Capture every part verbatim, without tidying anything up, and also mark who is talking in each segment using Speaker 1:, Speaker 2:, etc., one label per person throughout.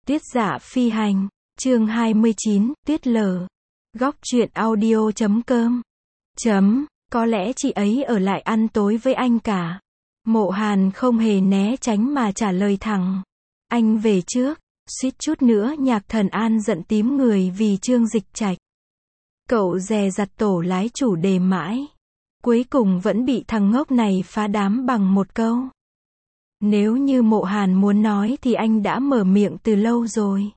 Speaker 1: Tuyết Dạ Phi Hành, chương hai mươi chín, Tuyết Lở. Góc truyện audio chấm com. Chấm, có lẽ chị ấy ở lại ăn tối với anh cả. Mộ Hàn không hề né tránh mà trả lời thẳng. Anh về trước, suýt chút nữa Nhạc Thần An giận tím người vì Trương Dịch Trạch. Cậu dè dặt tổ lái chủ đề mãi. Cuối cùng vẫn bị thằng ngốc này phá đám bằng một câu. Nếu như Mộ Hàn muốn nói thì anh đã mở miệng từ lâu rồi.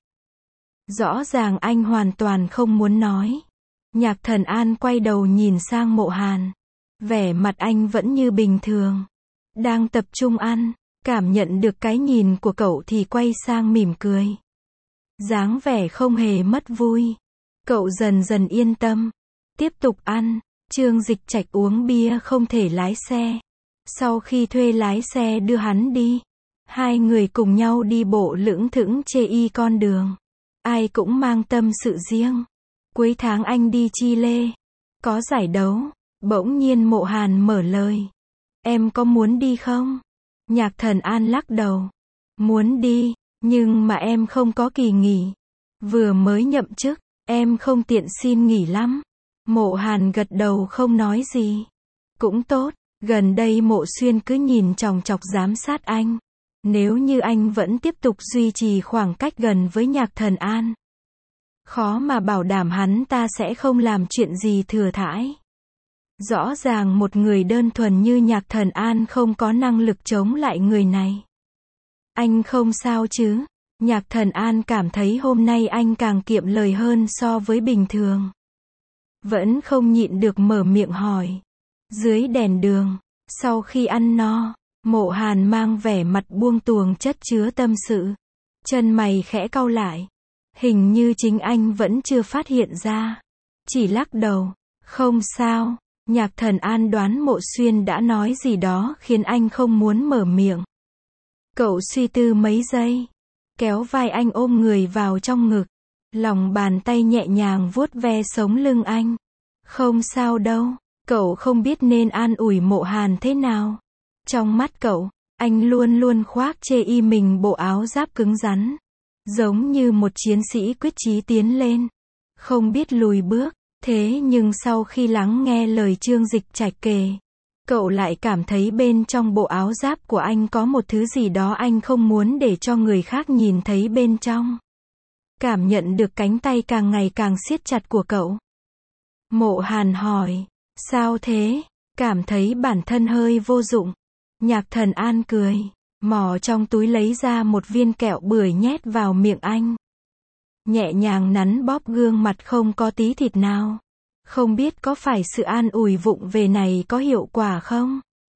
Speaker 1: Rõ ràng anh hoàn toàn không muốn nói. Nhạc Thần An quay đầu nhìn sang Mộ Hàn. Vẻ mặt anh vẫn như bình thường. Đang tập trung ăn, cảm nhận được cái nhìn của cậu thì quay sang mỉm cười. Dáng vẻ không hề mất vui. Cậu dần dần yên tâm. Tiếp tục ăn. Trương Dịch Trạch uống bia không thể lái xe. Sau khi thuê lái xe đưa hắn đi, hai người cùng nhau đi bộ lững thững chê y con đường. Ai cũng mang tâm sự riêng. Cuối tháng anh đi Chile, có giải đấu. Bỗng nhiên Mộ Hàn mở lời. Em có muốn đi không? Nhạc Thần An lắc đầu. Muốn đi, nhưng mà em không có kỳ nghỉ. Vừa mới nhậm chức, em không tiện xin nghỉ lắm. Mộ Hàn gật đầu không nói gì. Cũng tốt, gần đây Mộ Xuyên cứ nhìn chòng chọc giám sát anh. Nếu như anh vẫn tiếp tục duy trì khoảng cách gần với Nhạc Thần An, khó mà bảo đảm hắn ta sẽ không làm chuyện gì thừa thãi. Rõ ràng một người đơn thuần như Nhạc Thần An không có năng lực chống lại người này. Anh không sao chứ? Nhạc Thần An cảm thấy hôm nay anh càng kiệm lời hơn so với bình thường. Vẫn không nhịn được mở miệng hỏi. Dưới đèn đường, sau khi ăn no, Mộ Hàn mang vẻ mặt buông tuồng chất chứa tâm sự. Chân mày khẽ cau lại. Hình như chính anh vẫn chưa phát hiện ra. Chỉ lắc đầu. Không sao. Nhạc Thần An đoán Mộ Xuyên đã nói gì đó khiến anh không muốn mở miệng. Cậu suy tư mấy giây. Kéo vai anh ôm người vào trong ngực. Lòng bàn tay nhẹ nhàng vuốt ve sống lưng anh. Không sao đâu. Cậu không biết nên an ủi Mộ Hàn thế nào. Trong mắt cậu, anh luôn luôn khoác chê y mình bộ áo giáp cứng rắn. Giống như một chiến sĩ quyết chí tiến lên. Không biết lùi bước. Thế nhưng sau khi lắng nghe lời Trương Dịch Trạch kể, cậu lại cảm thấy bên trong bộ áo giáp của anh có một thứ gì đó anh không muốn để cho người khác nhìn thấy bên trong. Cảm nhận được cánh tay càng ngày càng siết chặt của cậu. Mộ Hàn hỏi, sao thế? Cảm thấy bản thân hơi vô dụng. Nhạc Thần An cười, mò trong túi lấy ra một viên kẹo bưởi nhét vào miệng anh. Nhẹ nhàng nắn bóp gương mặt không có tí thịt nào. Không biết có phải sự an ủi vụng về này có hiệu quả không?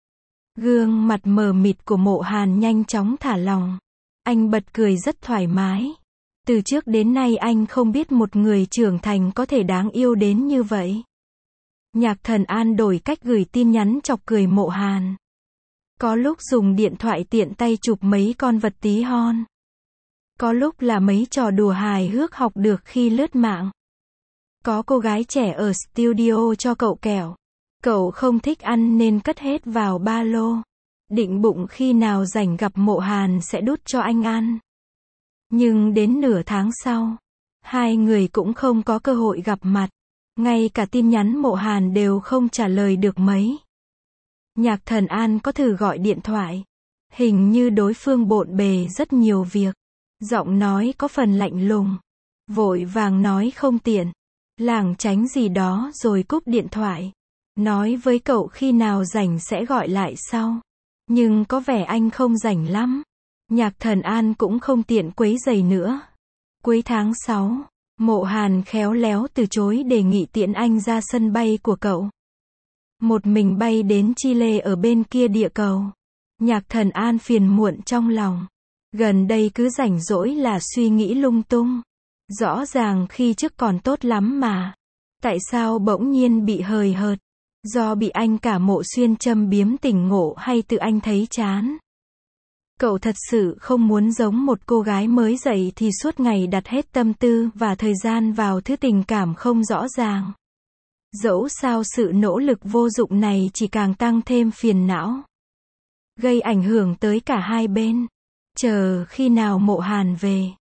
Speaker 1: Gương mặt mờ mịt của Mộ Hàn nhanh chóng thả lỏng. Anh bật cười rất thoải mái. Từ trước đến nay anh không biết một người trưởng thành có thể đáng yêu đến như vậy. Nhạc Thần An đổi cách gửi tin nhắn chọc cười Mộ Hàn. Có lúc dùng điện thoại tiện tay chụp mấy con vật tí hon. Có lúc là mấy trò đùa hài hước học được khi lướt mạng. Có cô gái trẻ ở studio cho cậu kẹo. Cậu không thích ăn nên cất hết vào ba lô. Định bụng khi nào rảnh gặp Mộ Hàn sẽ đút cho anh ăn. Nhưng đến nửa tháng sau, hai người cũng không có cơ hội gặp mặt. Ngay cả tin nhắn Mộ Hàn đều không trả lời được mấy. Nhạc Thần An có thử gọi điện thoại. Hình như đối phương bộn bề rất nhiều việc. Giọng nói có phần lạnh lùng. Vội vàng nói không tiện. Lảng tránh gì đó rồi cúp điện thoại. Nói với cậu khi nào rảnh sẽ gọi lại sau. Nhưng có vẻ anh không rảnh lắm. Nhạc Thần An cũng không tiện quấy rầy nữa. Cuối tháng sáu, Mộ Hàn khéo léo từ chối đề nghị tiễn anh ra sân bay của cậu. Một mình bay đến Chile ở bên kia địa cầu. Nhạc Thần An phiền muộn trong lòng. Gần đây cứ rảnh rỗi là suy nghĩ lung tung. Rõ ràng khi trước còn tốt lắm mà. Tại sao bỗng nhiên bị hời hợt? Do bị anh cả Mộ Xuyên châm biếm tỉnh ngộ hay tự anh thấy chán? Cậu thật sự không muốn giống một cô gái mới dậy thì suốt ngày đặt hết tâm tư và thời gian vào thứ tình cảm không rõ ràng. Dẫu sao sự nỗ lực vô dụng này chỉ càng tăng thêm phiền não. Gây ảnh hưởng tới cả hai bên. Chờ khi nào Mộ Hàn về,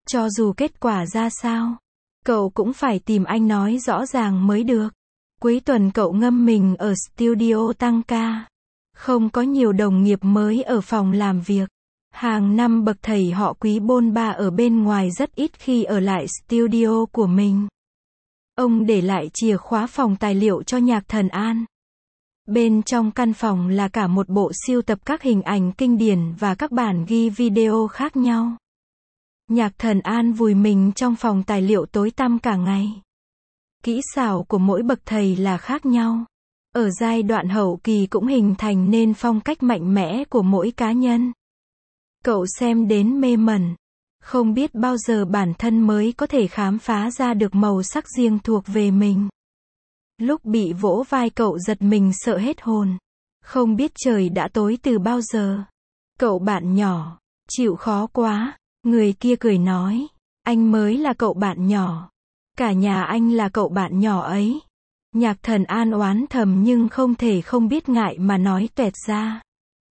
Speaker 1: Cho dù kết quả ra sao, cậu cũng phải tìm anh nói rõ ràng mới được. Cuối tuần cậu ngâm mình ở studio tăng ca. Không có nhiều đồng nghiệp mới ở phòng làm việc. Hàng năm bậc thầy họ Quý bôn ba ở bên ngoài rất ít khi ở lại studio của mình. Ông để lại chìa khóa phòng tài liệu cho Nhạc Thần An. Bên trong căn phòng là cả một bộ sưu tập các hình ảnh kinh điển và các bản ghi video khác nhau. Nhạc Thần An vùi mình trong phòng tài liệu tối tăm cả ngày. Kỹ xảo của mỗi bậc thầy là khác nhau. Ở giai đoạn hậu kỳ cũng hình thành nên phong cách mạnh mẽ của mỗi cá nhân. Cậu xem đến mê mẩn. Không biết bao giờ bản thân mới có thể khám phá ra được màu sắc riêng thuộc về mình. Lúc bị vỗ vai cậu giật mình sợ hết hồn. Không biết trời đã tối từ bao giờ. Cậu bạn nhỏ, chịu khó quá. Người kia cười nói, anh mới là cậu bạn nhỏ. Cả nhà anh là cậu bạn nhỏ ấy. Nhạc Thần An oán thầm nhưng không thể không biết ngại mà nói toẹt ra.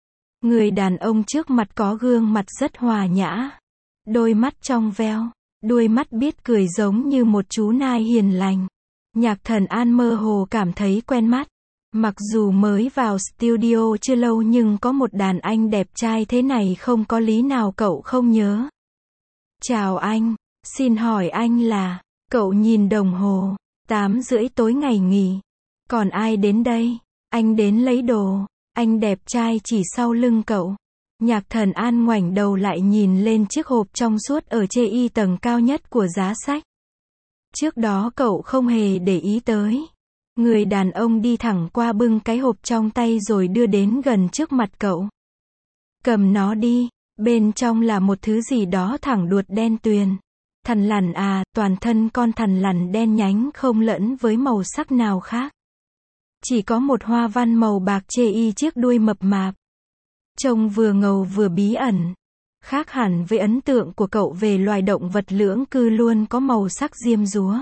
Speaker 1: Người đàn ông trước mặt có gương mặt rất hòa nhã. Đôi mắt trong veo, đuôi mắt biết cười giống như một chú nai hiền lành. Nhạc Thần An mơ hồ cảm thấy quen mắt. Mặc dù mới vào studio chưa lâu nhưng có một đàn anh đẹp trai thế này không có lý nào cậu không nhớ. Chào anh, xin hỏi anh là... Cậu nhìn đồng hồ, tám rưỡi tối ngày nghỉ. Còn ai đến đây? Anh đến lấy đồ. Anh đẹp trai chỉ sau lưng cậu. Nhạc Thần An ngoảnh đầu lại nhìn lên chiếc hộp trong suốt ở chê y tầng cao nhất của giá sách. Trước đó cậu không hề để ý tới. Người đàn ông đi thẳng qua bưng cái hộp trong tay rồi đưa đến gần trước mặt cậu. Cầm nó đi, bên trong là một thứ gì đó thẳng đuột đen tuyền. Thằn lằn à, toàn thân con thằn lằn đen nhánh không lẫn với màu sắc nào khác. Chỉ có một hoa văn màu bạc chê y chiếc đuôi mập mạp. Trông vừa ngầu vừa bí ẩn. Khác hẳn với ấn tượng của cậu về loài động vật lưỡng cư luôn có màu sắc diêm dúa.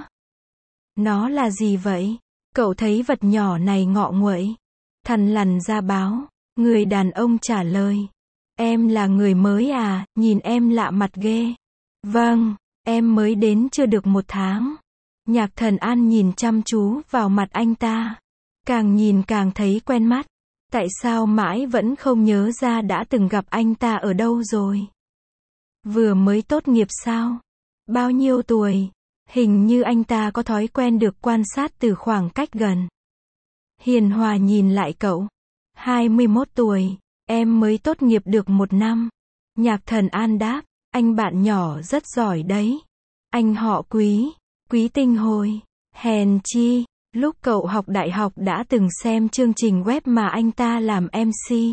Speaker 1: Nó là gì vậy? Cậu thấy vật nhỏ này ngọ nguậy. Thằn lằn ra báo. Người đàn ông trả lời. Em là người mới à, nhìn em lạ mặt ghê. Vâng. Em mới đến chưa được một tháng. Nhạc Thần An nhìn chăm chú vào mặt anh ta. Càng nhìn càng thấy quen mắt. Tại sao mãi vẫn không nhớ ra đã từng gặp anh ta ở đâu rồi? Vừa mới tốt nghiệp sao? Bao nhiêu tuổi? Hình như anh ta có thói quen được quan sát từ khoảng cách gần. Hiền hòa nhìn lại cậu. hai mươi mốt tuổi. Em mới tốt nghiệp được một năm. Nhạc Thần An đáp. Anh bạn nhỏ rất giỏi đấy. Anh họ Quý, Quý Tinh Hồi. Hèn chi, lúc cậu học đại học đã từng xem chương trình web mà anh ta làm em xê.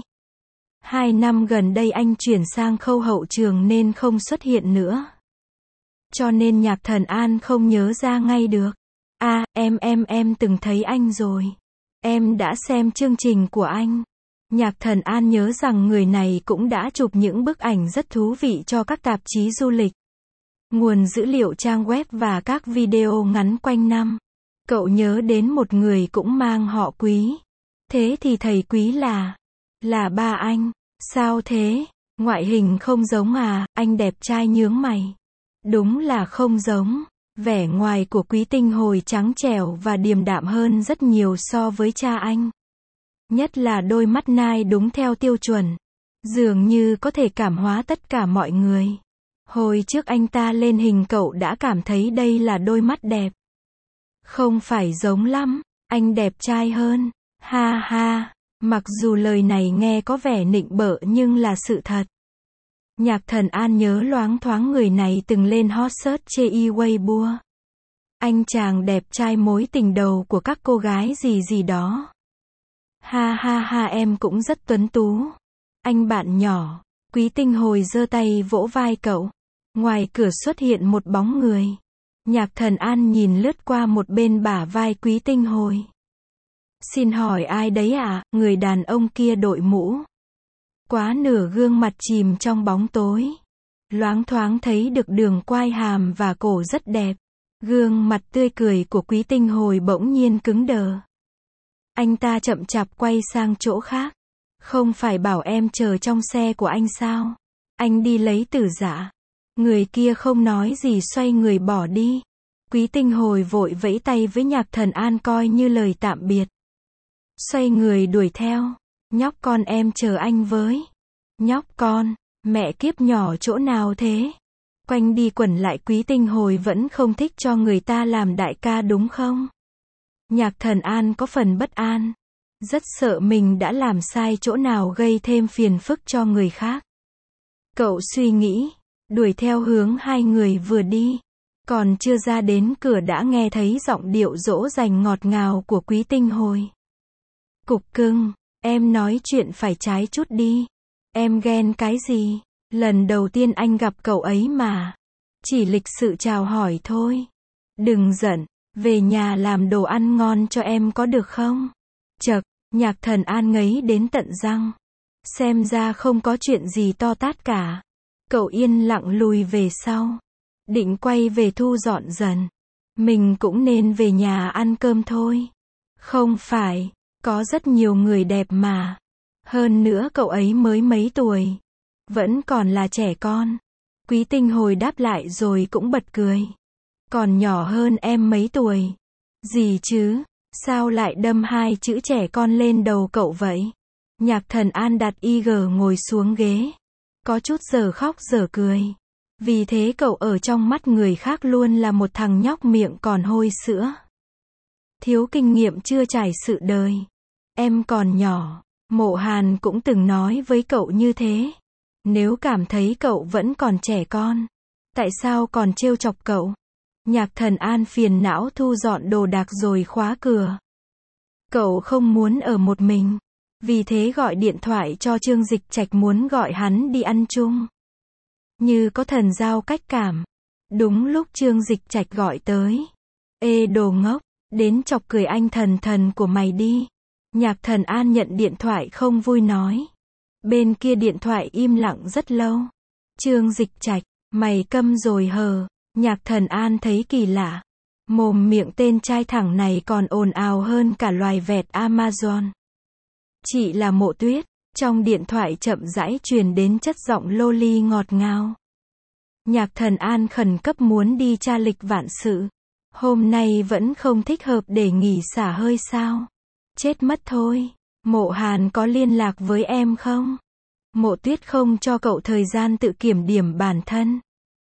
Speaker 1: Hai năm gần đây anh chuyển sang khâu hậu trường nên không xuất hiện nữa. Cho nên Nhạc Thần An không nhớ ra ngay được. À, em em em từng thấy anh rồi. Em đã xem chương trình của anh. Nhạc Thần An nhớ rằng người này cũng đã chụp những bức ảnh rất thú vị cho các tạp chí du lịch. Nguồn dữ liệu trang web và các video ngắn quanh năm. Cậu nhớ đến một người cũng mang họ Quý. Thế thì thầy Quý là... Là ba anh. Sao thế? Ngoại hình không giống à? Anh đẹp trai nhướng mày. Đúng là không giống. Vẻ ngoài của Quý Tinh Hồi trắng trẻo và điềm đạm hơn rất nhiều so với cha anh. Nhất là đôi mắt nai đúng theo tiêu chuẩn. Dường như có thể cảm hóa tất cả mọi người. Hồi trước anh ta lên hình cậu đã cảm thấy đây là đôi mắt đẹp. Không phải giống lắm, anh đẹp trai hơn. Ha ha, mặc dù lời này nghe có vẻ nịnh bợ nhưng là sự thật. Nhạc Thần An nhớ loáng thoáng người này từng lên hot search chê y Weibo. Anh chàng đẹp trai mối tình đầu của các cô gái gì gì đó. Ha ha ha, em cũng rất tuấn tú. Anh bạn nhỏ. Quý Tinh Hồi giơ tay vỗ vai cậu. Ngoài cửa xuất hiện một bóng người. Nhạc Thần An nhìn lướt qua một bên bả vai Quý Tinh Hồi. Xin hỏi ai đấy ạ? À? Người đàn ông kia đội mũ. Quá nửa gương mặt chìm trong bóng tối. Loáng thoáng thấy được đường quai hàm và cổ rất đẹp. Gương mặt tươi cười của Quý Tinh Hồi bỗng nhiên cứng đờ. Anh ta chậm chạp quay sang chỗ khác. Không phải bảo em chờ trong xe của anh sao? Anh đi lấy Tử Dạ. Người kia không nói gì xoay người bỏ đi. Quý Tinh Hồi vội vẫy tay với Nhạc Thần An coi như lời tạm biệt. Xoay người đuổi theo. Nhóc con em chờ anh với. Nhóc con, mẹ kiếp nhỏ chỗ nào thế? Quanh đi quẩn lại Quý Tinh Hồi vẫn không thích cho người ta làm đại ca đúng không? Nhạc Thần An có phần bất an. Rất sợ mình đã làm sai chỗ nào gây thêm phiền phức cho người khác. Cậu suy nghĩ, đuổi theo hướng hai người vừa đi. Còn chưa ra đến cửa đã nghe thấy giọng điệu dỗ dành ngọt ngào của Quý Tinh Hồi. Cục cưng, em nói chuyện phải trái chút đi. Em ghen cái gì? Lần đầu tiên anh gặp cậu ấy mà. Chỉ lịch sự chào hỏi thôi. Đừng giận, về nhà làm đồ ăn ngon cho em có được không? Chậc, Nhạc Thần An ngấy đến tận răng. Xem ra không có chuyện gì to tát cả. Cậu yên lặng lùi về sau. Định quay về thu dọn dần. Mình cũng nên về nhà ăn cơm thôi. Không phải, có rất nhiều người đẹp mà. Hơn nữa cậu ấy mới mấy tuổi. Vẫn còn là trẻ con. Quý Tinh Hồi đáp lại rồi cũng bật cười. Còn nhỏ hơn em mấy tuổi. Gì chứ, sao lại đâm hai chữ trẻ con lên đầu cậu vậy? Nhạc Thần An đặt i giê ngồi xuống ghế. Có chút giờ khóc giờ cười. Vì thế cậu ở trong mắt người khác luôn là một thằng nhóc miệng còn hôi sữa. Thiếu kinh nghiệm chưa trải sự đời. Em còn nhỏ. Mộ Hàn cũng từng nói với cậu như thế. Nếu cảm thấy cậu vẫn còn trẻ con, tại sao còn trêu chọc cậu? Nhạc Thần An phiền não thu dọn đồ đạc rồi khóa cửa. Cậu không muốn ở một mình. Vì thế gọi điện thoại cho Trương Dịch Trạch muốn gọi hắn đi ăn chung. Như có thần giao cách cảm. Đúng lúc Trương Dịch Trạch gọi tới. Ê đồ ngốc, đến chọc cười anh thần thần của mày đi. Nhạc Thần An nhận điện thoại không vui nói. Bên kia điện thoại im lặng rất lâu. Trương Dịch Trạch, mày câm rồi hờ. Nhạc Thần An thấy kỳ lạ. Mồm miệng tên trai thẳng này còn ồn ào hơn cả loài vẹt Amazon. Chị là Mộ Tuyết. Trong điện thoại chậm rãi truyền đến chất giọng loli ngọt ngào. Nhạc Thần An khẩn cấp muốn đi tra lịch vạn sự. Hôm nay vẫn không thích hợp để nghỉ xả hơi sao? Chết mất thôi. Mộ Hàn có liên lạc với em không? Mộ Tuyết không cho cậu thời gian tự kiểm điểm bản thân.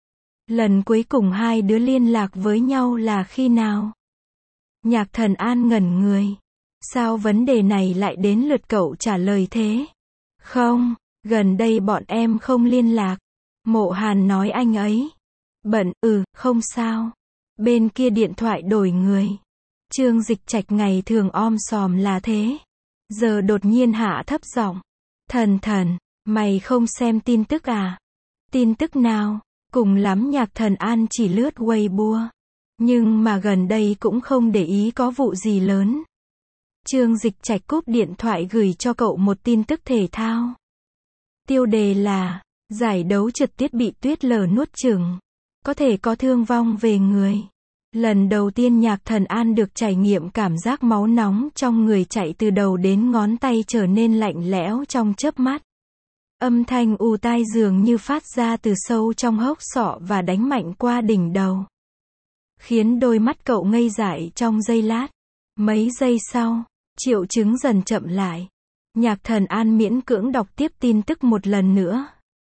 Speaker 1: Lần cuối cùng hai đứa liên lạc với nhau là khi nào? Nhạc Thần An ngẩn người. Sao vấn đề này lại đến lượt cậu trả lời thế? Không, gần đây bọn em không liên lạc. Mộ Hàn nói anh ấy bận, ừ, không sao. Bên kia điện thoại đổi người. Trương Dịch Trạch ngày thường om sòm là thế. Giờ đột nhiên hạ thấp giọng. Thần thần, mày không xem tin tức à? Tin tức nào? Cùng lắm Nhạc Thần An chỉ lướt Weibo. Nhưng mà gần đây cũng không để ý có vụ gì lớn. Trương Dịch Trạch cúp điện thoại gửi cho cậu một tin tức thể thao. Tiêu đề là, giải đấu trượt tuyết bị tuyết lở nuốt chửng. Có thể có thương vong về người. Lần đầu tiên Nhạc Thần An được trải nghiệm cảm giác máu nóng trong người chạy từ đầu đến ngón tay trở nên lạnh lẽo trong chớp mắt. Âm thanh ù tai dường như phát ra từ sâu trong hốc sọ và đánh mạnh qua đỉnh đầu. Khiến đôi mắt cậu ngây dại trong giây lát. Mấy giây sau, triệu chứng dần chậm lại. Nhạc Thần An miễn cưỡng đọc tiếp tin tức một lần nữa.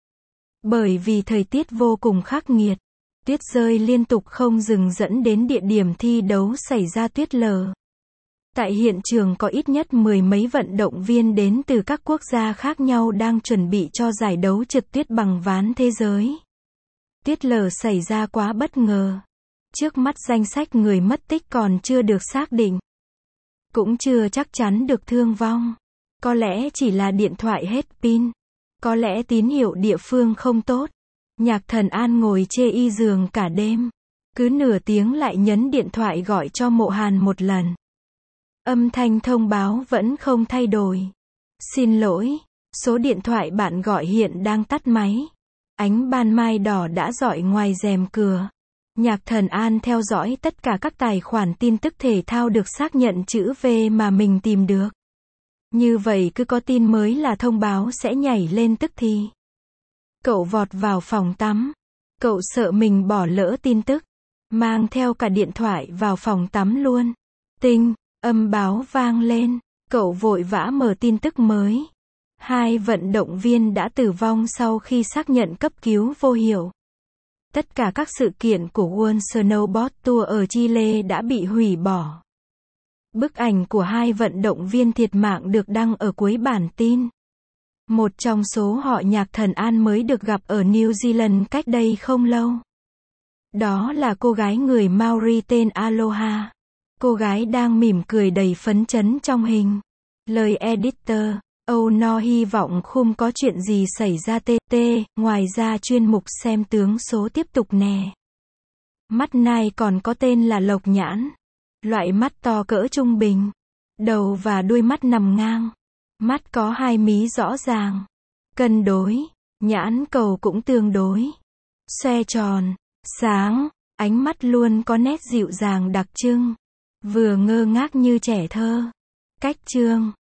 Speaker 1: Bởi vì thời tiết vô cùng khắc nghiệt, tuyết rơi liên tục không dừng dẫn đến địa điểm thi đấu xảy ra tuyết lở. Tại hiện trường có ít nhất mười mấy vận động viên đến từ các quốc gia khác nhau đang chuẩn bị cho giải đấu trượt tuyết bằng ván thế giới. Tuyết lở xảy ra quá bất ngờ. Trước mắt danh sách người mất tích còn chưa được xác định. Cũng chưa chắc chắn được thương vong. Có lẽ chỉ là điện thoại hết pin. Có lẽ tín hiệu địa phương không tốt. Nhạc Thần An ngồi chê y giường cả đêm. Cứ nửa tiếng lại nhấn điện thoại gọi cho Mộ Hàn một lần. Âm thanh thông báo vẫn không thay đổi. Xin lỗi, số điện thoại bạn gọi hiện đang tắt máy. Ánh ban mai đỏ đã rọi ngoài rèm cửa. Nhạc Thần An theo dõi tất cả các tài khoản tin tức thể thao được xác nhận chữ V mà mình tìm được. Như vậy cứ có tin mới là thông báo sẽ nhảy lên tức thì. Cậu vọt vào phòng tắm. Cậu sợ mình bỏ lỡ tin tức. Mang theo cả điện thoại vào phòng tắm luôn. Tinh, âm báo vang lên. Cậu vội vã mở tin tức mới. Hai vận động viên đã tử vong sau khi xác nhận cấp cứu vô hiệu. Tất cả các sự kiện của World Snowboard Tour ở Chile đã bị hủy bỏ. Bức ảnh của hai vận động viên thiệt mạng được đăng ở cuối bản tin. Một trong số họ nhạc thần An mới được gặp ở New Zealand cách đây không lâu. Đó là cô gái người Maori tên Aloha. Cô gái đang mỉm cười đầy phấn chấn trong hình. Lời editor, Âu No hy vọng không có chuyện gì xảy ra tê tê, ngoài ra chuyên mục xem tướng số tiếp tục nè. Mắt nai còn có tên là lộc nhãn. Loại mắt to cỡ trung bình. Đầu và đuôi mắt nằm ngang. Mắt có hai mí rõ ràng. Cân đối. Nhãn cầu cũng tương đối. Xoe tròn. Sáng. Ánh mắt luôn có nét dịu dàng đặc trưng. Vừa ngơ ngác như trẻ thơ. Cách chương.